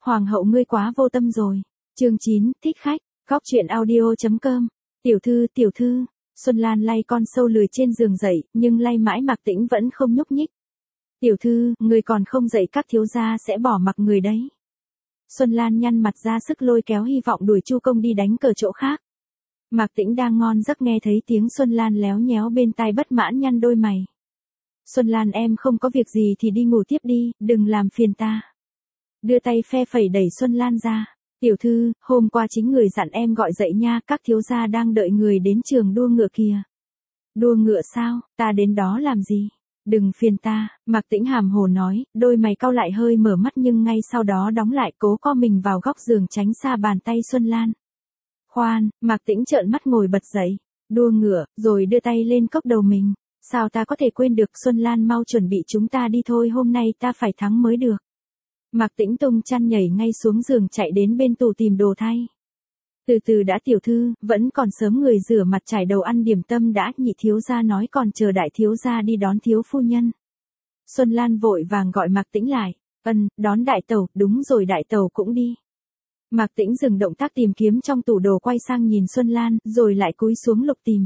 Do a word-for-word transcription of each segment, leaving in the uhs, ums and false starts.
Hoàng hậu ngươi quá vô tâm rồi. Chương chín, thích khách, góc truyện audio.com. Tiểu thư, tiểu thư, Xuân Lan lay con sâu lười trên giường dậy, nhưng lay mãi Mạc Tĩnh vẫn không nhúc nhích. Tiểu thư, người còn không dậy các thiếu gia sẽ bỏ mặc người đấy. Xuân Lan nhăn mặt ra sức lôi kéo hy vọng đuổi Chu Công đi đánh cờ chỗ khác. Mạc Tĩnh đang ngon giấc nghe thấy tiếng Xuân Lan léo nhéo bên tai bất mãn nhăn đôi mày. Xuân Lan em không có việc gì thì đi ngủ tiếp đi, đừng làm phiền ta. Đưa tay phe phẩy đẩy Xuân Lan ra. Tiểu thư, hôm qua chính người dặn em gọi dậy nha, các thiếu gia đang đợi người đến trường đua ngựa kìa. Đua ngựa sao, ta đến đó làm gì? Đừng phiền ta, Mạc Tĩnh hàm hồ nói, đôi mày cau lại hơi mở mắt nhưng ngay sau đó đóng lại cố co mình vào góc giường tránh xa bàn tay Xuân Lan. Khoan, Mạc Tĩnh trợn mắt ngồi bật dậy, đua ngựa, rồi đưa tay lên cốc đầu mình. Sao ta có thể quên được, Xuân Lan mau chuẩn bị chúng ta đi thôi, hôm nay ta phải thắng mới được. Mạc Tĩnh tung chăn nhảy ngay xuống giường chạy đến bên tủ tìm đồ thay. Từ từ đã tiểu thư, vẫn còn sớm, người rửa mặt trải đầu ăn điểm tâm đã, nhị thiếu gia nói còn chờ đại thiếu gia đi đón thiếu phu nhân. Xuân Lan vội vàng gọi Mạc Tĩnh lại, ân, đón đại tẩu, đúng rồi đại tẩu cũng đi. Mạc Tĩnh dừng động tác tìm kiếm trong tủ đồ quay sang nhìn Xuân Lan, rồi lại cúi xuống lục tìm.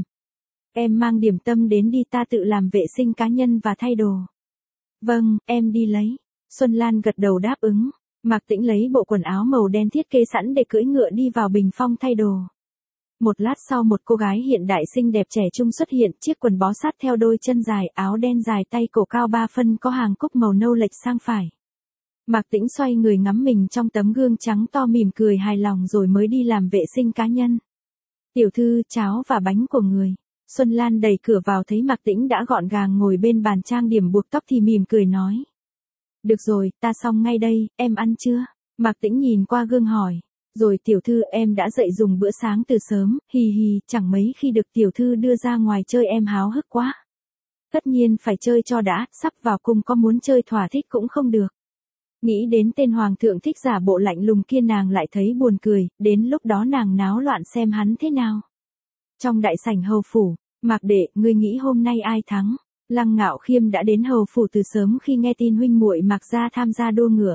Em mang điểm tâm đến đi, ta tự làm vệ sinh cá nhân và thay đồ. Vâng, em đi lấy. Xuân Lan gật đầu đáp ứng. Mạc Tĩnh lấy bộ quần áo màu đen thiết kế sẵn để cưỡi ngựa đi vào bình phong thay đồ. Một lát sau một cô gái hiện đại xinh đẹp trẻ trung xuất hiện, chiếc quần bó sát theo đôi chân dài, áo đen dài tay cổ cao ba phân có hàng cúc màu nâu lệch sang phải. Mạc Tĩnh xoay người ngắm mình trong tấm gương trắng to mỉm cười hài lòng rồi mới đi làm vệ sinh cá nhân. Tiểu thư, cháo và bánh của người. Xuân Lan đẩy cửa vào thấy Mạc Tĩnh đã gọn gàng ngồi bên bàn trang điểm buộc tóc thì mỉm cười nói. Được rồi, ta xong ngay đây, em ăn chưa? Mạc Tĩnh nhìn qua gương hỏi. Rồi tiểu thư, em đã dậy dùng bữa sáng từ sớm, hì hì, chẳng mấy khi được tiểu thư đưa ra ngoài chơi, em háo hức quá. Tất nhiên phải chơi cho đã, sắp vào cung có muốn chơi thỏa thích cũng không được. Nghĩ đến tên hoàng thượng thích giả bộ lạnh lùng kia nàng lại thấy buồn cười, đến lúc đó nàng náo loạn xem hắn thế nào. Trong đại sảnh hầu phủ, Mạc đệ, ngươi nghĩ hôm nay ai thắng? Lăng Ngạo Khiêm đã đến hầu phủ từ sớm khi nghe tin huynh muội Mạc gia tham gia đua ngựa.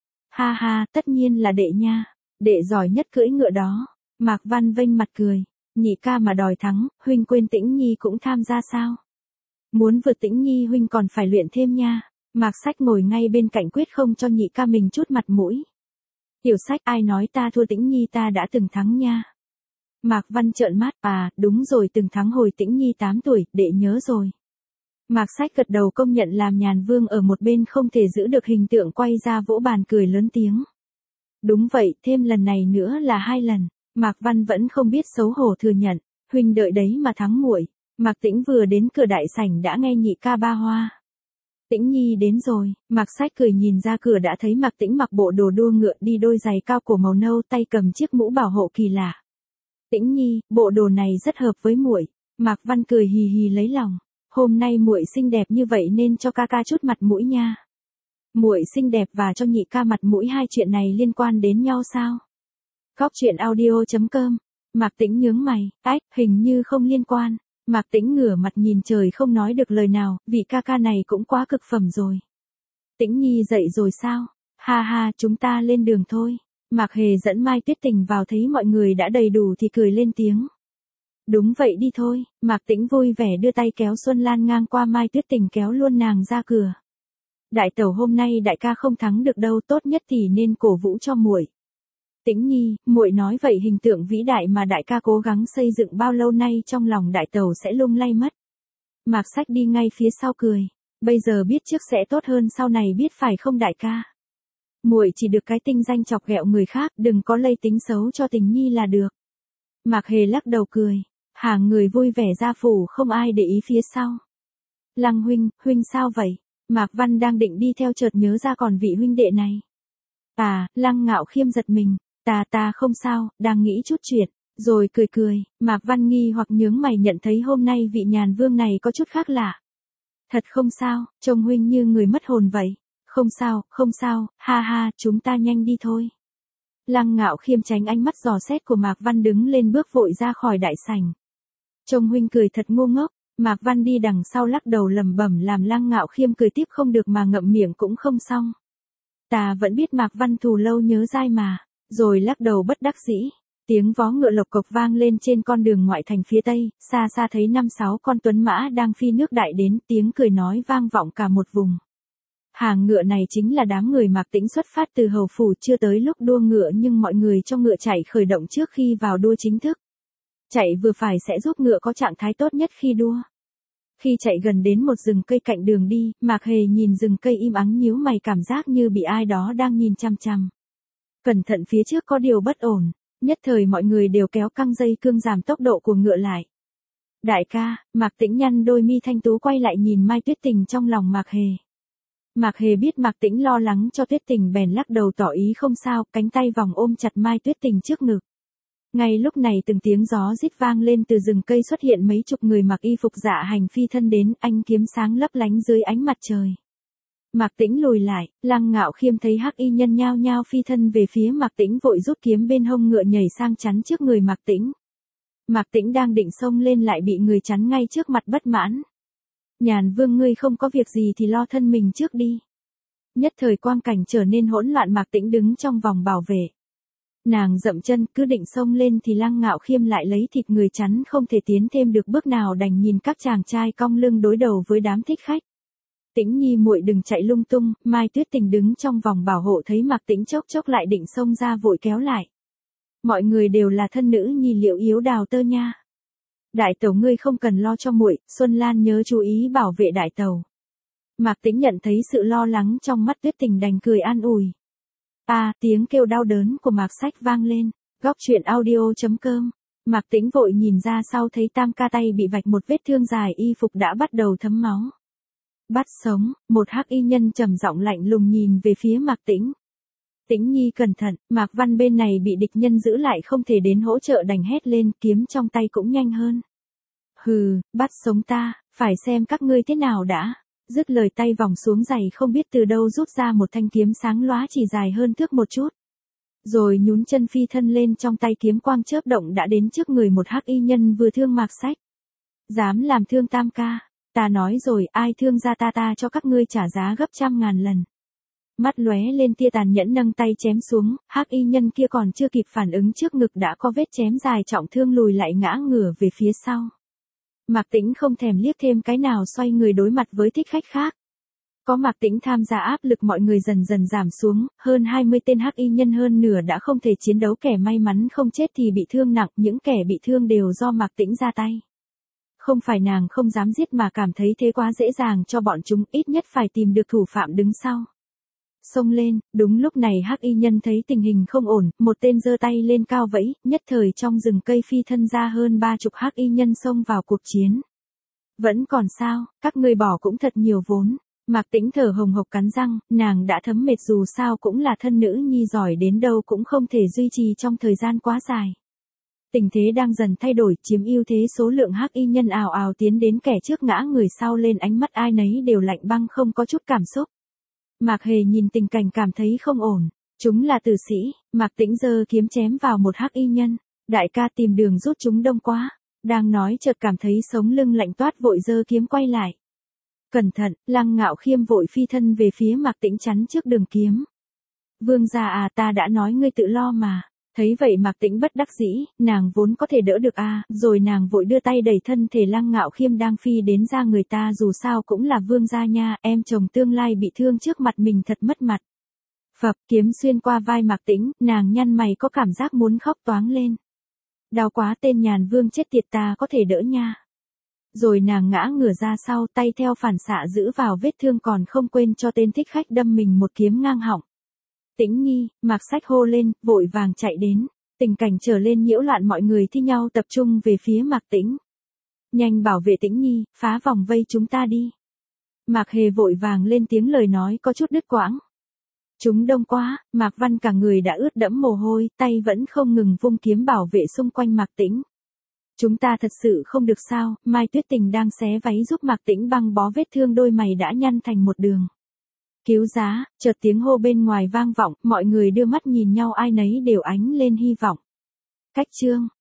Ha ha, tất nhiên là đệ nha, đệ giỏi nhất cưỡi ngựa đó. Mạc Văn vênh mặt cười, nhị ca mà đòi thắng, huynh quên Tĩnh Nhi cũng tham gia sao? Muốn vượt Tĩnh Nhi huynh còn phải luyện thêm nha. Mạc Sách ngồi ngay bên cạnh quyết không cho nhị ca mình chút mặt mũi. Tiểu Sách, ai nói ta thua Tĩnh Nhi, ta đã từng thắng nha. Mạc Văn trợn mắt, à, đúng rồi, từng thắng hồi Tĩnh Nhi tám tuổi, đệ nhớ rồi. Mạc Sách gật đầu công nhận, làm nhàn vương ở một bên không thể giữ được hình tượng quay ra vỗ bàn cười lớn tiếng. Đúng vậy, thêm lần này nữa là hai lần. Mạc Văn vẫn không biết xấu hổ thừa nhận, huynh đợi đấy mà thắng muội. Mạc Tĩnh vừa đến cửa đại sảnh đã nghe nhị ca ba hoa. Tĩnh Nhi đến rồi, Mạc Sách cười nhìn ra cửa đã thấy Mạc Tĩnh mặc bộ đồ đua ngựa, đi đôi giày cao cổ màu nâu, tay cầm chiếc mũ bảo hộ kỳ lạ. Tĩnh Nhi, bộ đồ này rất hợp với muội. Mạc Văn cười hì hì lấy lòng. Hôm nay muội xinh đẹp như vậy nên cho ca ca chút mặt mũi nha. Muội xinh đẹp và cho nhị ca mặt mũi, hai chuyện này liên quan đến nhau sao? Góc truyện audio.com. Mạc Tĩnh nhướng mày, ách, hình như không liên quan. Mạc Tĩnh ngửa mặt nhìn trời không nói được lời nào, vị ca ca này cũng quá cực phẩm rồi. Tĩnh Nhi dậy rồi sao? Ha ha, chúng ta lên đường thôi. Mạc Hề dẫn Mai Tuyết Tình vào thấy mọi người đã đầy đủ thì cười lên tiếng. Đúng vậy, đi thôi. Mạc Tĩnh vui vẻ đưa tay kéo Xuân Lan ngang qua, Mai Tuyết Tình kéo luôn nàng ra cửa. Đại tẩu, hôm nay đại ca không thắng được đâu, tốt nhất thì nên cổ vũ cho muội. Tĩnh Nhi, muội nói vậy hình tượng vĩ đại mà đại ca cố gắng xây dựng bao lâu nay trong lòng đại tẩu sẽ lung lay mất. Mạc Sách đi ngay phía sau cười. Bây giờ biết trước sẽ tốt hơn sau này biết phải không đại ca? Muội chỉ được cái tinh danh chọc ghẹo người khác, đừng có lây tính xấu cho Tình Nhi là được. Mạc Hề lắc đầu cười. Hàng người vui vẻ ra phủ, không ai để ý phía sau. Lăng huynh, huynh sao vậy? Mạc Văn đang định đi theo chợt nhớ ra còn vị huynh đệ này. À, Lăng Ngạo Khiêm giật mình. Ta ta không sao, đang nghĩ chút chuyện. Rồi cười cười, Mạc Văn nghi hoặc nhướng mày nhận thấy hôm nay vị nhàn vương này có chút khác lạ. Thật không sao, trông huynh như người mất hồn vậy. Không sao, không sao, ha ha, chúng ta nhanh đi thôi. Lăng Ngạo Khiêm tránh ánh mắt dò xét của Mạc Văn đứng lên bước vội ra khỏi đại sảnh. Trông huynh cười thật ngu ngốc. Mạc Văn đi đằng sau lắc đầu lẩm bẩm làm Lăng Ngạo Khiêm cười tiếp không được mà ngậm miệng cũng không xong. Ta vẫn biết Mạc Văn Thù lâu nhớ dai mà, rồi lắc đầu bất đắc dĩ. Tiếng vó ngựa lộc cộc vang lên trên con đường ngoại thành phía tây, xa xa thấy năm sáu con tuấn mã đang phi nước đại đến, tiếng cười nói vang vọng cả một vùng. Hàng ngựa này chính là đám người Mạc Tĩnh xuất phát từ hầu phủ, chưa tới lúc đua ngựa nhưng mọi người cho ngựa chạy khởi động trước khi vào đua chính thức. Chạy vừa phải sẽ giúp ngựa có trạng thái tốt nhất khi đua. Khi chạy gần đến một rừng cây cạnh đường đi, Mạc Hề nhìn rừng cây im ắng nhíu mày, cảm giác như bị ai đó đang nhìn chằm chằm. Cẩn thận, phía trước có điều bất ổn, nhất thời mọi người đều kéo căng dây cương giảm tốc độ của ngựa lại. Đại ca, Mạc Tĩnh nhăn đôi mi thanh tú quay lại nhìn Mai Tuyết Tình trong lòng Mạc Hề. Mạc Hề biết Mạc Tĩnh lo lắng cho Tuyết Tình bèn lắc đầu tỏ ý không sao, cánh tay vòng ôm chặt Mai Tuyết Tình trước ngực. Ngay lúc này từng tiếng gió rít vang lên, từ rừng cây xuất hiện mấy chục người mặc y phục dạ hành phi thân đến, ánh kiếm sáng lấp lánh dưới ánh mặt trời. Mạc Tĩnh lùi lại, Lăng Ngạo Khiêm thấy hắc y nhân nhao nhao phi thân về phía Mạc Tĩnh vội rút kiếm bên hông ngựa nhảy sang chắn trước người Mạc Tĩnh. Mạc Tĩnh đang định xông lên lại bị người chắn ngay trước mặt, bất mãn. Nhàn Vương, ngươi không có việc gì thì lo thân mình trước đi. Nhất thời quang cảnh trở nên hỗn loạn, Mạc Tĩnh đứng trong vòng bảo vệ. Nàng dậm chân cứ định xông lên thì Lăng Ngạo Khiêm lại lấy thịt người chắn, không thể tiến thêm được bước nào, đành nhìn các chàng trai cong lưng đối đầu với đám thích khách. Tĩnh nhi muội đừng chạy lung tung. Mai Tuyết Tình đứng trong vòng bảo hộ thấy Mạc Tĩnh chốc chốc lại định xông ra vội kéo lại. Mọi người đều là thân nữ nhi, liệu yếu đào tơ nha. Đại tẩu ngươi không cần lo cho muội, Xuân Lan nhớ chú ý bảo vệ đại tẩu. Mạc Tĩnh nhận thấy sự lo lắng trong mắt Tuyết Tình đành cười an ủi. À, tiếng kêu đau đớn của Mạc Sách vang lên. Góc truyện audio chấm com. Mạc Tĩnh vội nhìn ra sau thấy Tam ca tay bị vạch một vết thương dài, y phục đã bắt đầu thấm máu. Bắt sống, một hắc y nhân trầm giọng lạnh lùng nhìn về phía Mạc Tĩnh. Tĩnh nhi cẩn thận. Mạc Văn bên này bị địch nhân giữ lại không thể đến hỗ trợ, đành hét lên, kiếm trong tay cũng nhanh hơn. Hừ, bắt sống ta, phải xem các ngươi thế nào đã. Dứt lời tay vòng xuống giày không biết từ đâu rút ra một thanh kiếm sáng lóa chỉ dài hơn thước một chút. Rồi nhún chân phi thân lên, trong tay kiếm quang chớp động đã đến trước người một hắc y nhân vừa thương Mạc Sách. Dám làm thương Tam ca, ta nói rồi, ai thương ra ta ta cho các ngươi trả giá gấp trăm ngàn lần. Mắt lóe lên tia tàn nhẫn nâng tay chém xuống, hắc y nhân kia còn chưa kịp phản ứng trước ngực đã có vết chém dài trọng thương, lùi lại ngã ngửa về phía sau. Mạc Tĩnh không thèm liếc thêm cái nào, xoay người đối mặt với thích khách khác. Có Mạc Tĩnh tham gia áp lực mọi người dần dần giảm xuống, hơn hai mươi tên hắc y nhân hơn nửa đã không thể chiến đấu, kẻ may mắn không chết thì bị thương nặng, những kẻ bị thương đều do Mạc Tĩnh ra tay. Không phải nàng không dám giết mà cảm thấy thế quá dễ dàng cho bọn chúng, ít nhất phải tìm được thủ phạm đứng sau. Xông lên, đúng lúc này hắc y nhân thấy tình hình không ổn, một tên giơ tay lên cao vẫy, nhất thời trong rừng cây phi thân ra hơn ba chục hắc y nhân xông vào cuộc chiến. Vẫn còn sao, các ngươi bỏ cũng thật nhiều vốn. Mạc Tĩnh thở hồng hộc cắn răng, nàng đã thấm mệt, dù sao cũng là thân nữ nhi, giỏi đến đâu cũng không thể duy trì trong thời gian quá dài. Tình thế đang dần thay đổi, chiếm ưu thế số lượng hắc y nhân ào ào tiến đến, kẻ trước ngã người sau lên, ánh mắt ai nấy đều lạnh băng không có chút cảm xúc. Mạc Hề nhìn tình cảnh cảm thấy không ổn, chúng là tử sĩ. Mạc Tĩnh giơ kiếm chém vào một hắc y nhân. Đại ca tìm đường rút, chúng đông quá. Đang nói chợt cảm thấy sống lưng lạnh toát, vội giơ kiếm quay lại. Cẩn thận. Lăng Ngạo Khiêm vội phi thân về phía Mạc Tĩnh chắn trước đường kiếm. Vương gia à, ta đã nói ngươi tự lo mà. Thấy vậy Mạc Tĩnh bất đắc dĩ, nàng vốn có thể đỡ được à, rồi nàng vội đưa tay đẩy thân thể Lăng Ngạo Khiêm đang phi đến ra người ta, dù sao cũng là vương gia nha, em chồng tương lai bị thương trước mặt mình thật mất mặt. Phập, kiếm xuyên qua vai Mạc Tĩnh, nàng nhăn mày có cảm giác muốn khóc toáng lên. Đau quá, tên Nhàn Vương chết tiệt, ta có thể đỡ nha. Rồi nàng ngã ngửa ra sau, tay theo phản xạ giữ vào vết thương, còn không quên cho tên thích khách đâm mình một kiếm ngang họng. Tĩnh nhi, Mạc Sách hô lên, vội vàng chạy đến. Tình cảnh trở lên nhiễu loạn, mọi người thi nhau tập trung về phía Mạc Tĩnh. Nhanh bảo vệ Tĩnh nhi, phá vòng vây chúng ta đi. Mạc Hề vội vàng lên tiếng, lời nói có chút đứt quãng. Chúng đông quá. Mạc Văn cả người đã ướt đẫm mồ hôi, tay vẫn không ngừng vung kiếm bảo vệ xung quanh Mạc Tĩnh. Chúng ta thật sự không được sao? Mai Tuyết Tình đang xé váy giúp Mạc Tĩnh băng bó vết thương, đôi mày đã nhăn thành một đường. Cứu giá, chợt tiếng hô bên ngoài vang vọng, mọi người đưa mắt nhìn nhau, ai nấy đều ánh lên hy vọng. Cách chương